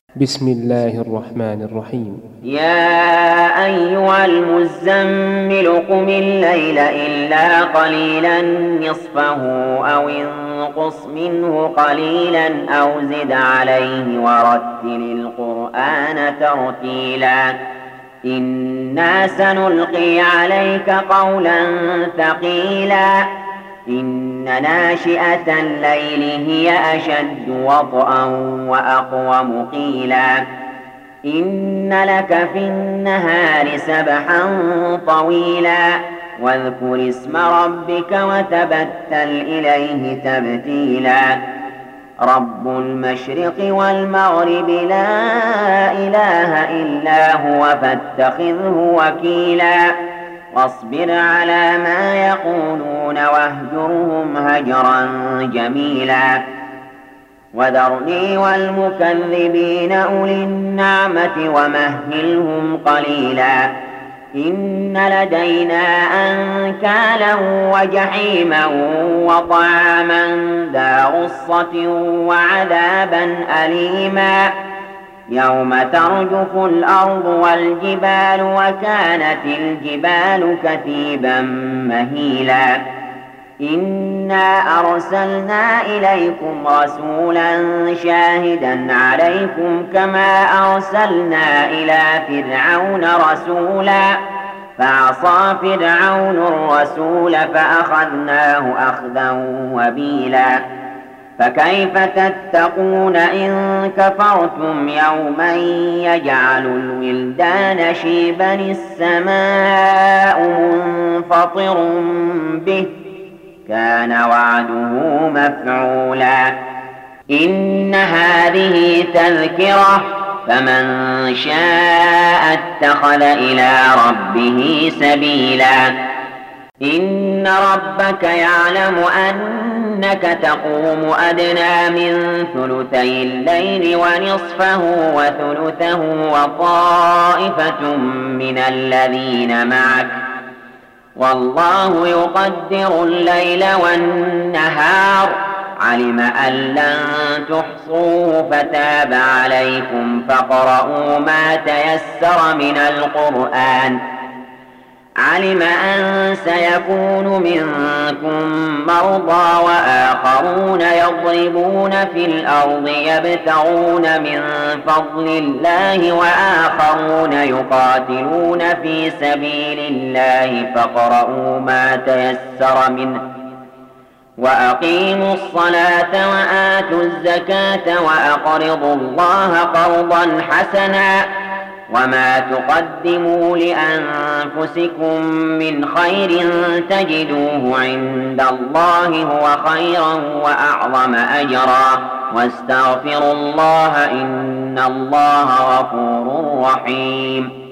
بسم الله الرحمن الرحيم. يا أيها المزمل قم الليل إلا قليلا نصفه أو انقص منه قليلا أو زد عليه ورتل القرآن ترتيلا إنا سنلقي عليك قولا ثقيلا إن ناشئة الليل هي أشد وطئا وأقوم قيلا إن لك في النهار سبحا طويلا واذكر اسم ربك وتبتل إليه تبتيلا رب المشرق والمغرب لا إله إلا هو فاتخذه وكيلا واصبر على ما يقولون واهجرهم هجرا جميلا وذرني والمكذبين أولي النعمة ومهلهم قليلا إن لدينا أنكالا وجحيما وطعاما ذا غصة وعذابا أليما يوم ترجف الأرض والجبال وكانت الجبال كثيبا مهيلا إنا أرسلنا إليكم رسولا شاهدا عليكم كما أرسلنا إلى فرعون رسولا فعصى فرعون الرسول فأخذناه أخذا وبيلا فكيف تتقون إن كفرتم يوما يجعل الولدان شيبا السماء منفطر به كان وعده مفعولا إن هذه تذكرة فمن شاء اتخذ إلى ربه سبيلا إن ربك يعلم أنك تقوم أدنى من ثلثي الليل ونصفه وثلثه وطائفة من الذين معك والله يقدر الليل والنهار علم أن لن تحصوه فتاب عليكم فاقرؤوا ما تيسر من القرآن علم أن سيكون منكم مرضى وآخرون يضربون في الأرض يبتغون من فضل الله وآخرون يقاتلون في سبيل الله فاقرؤوا ما تيسر منه وأقيموا الصلاة وآتوا الزكاة وأقرضوا الله قرضا حسنا وما تقدموا لأنفسكم من خير تجدوه عند الله هو خيرا وأعظم أجرا واستغفروا الله إن الله غفور رحيم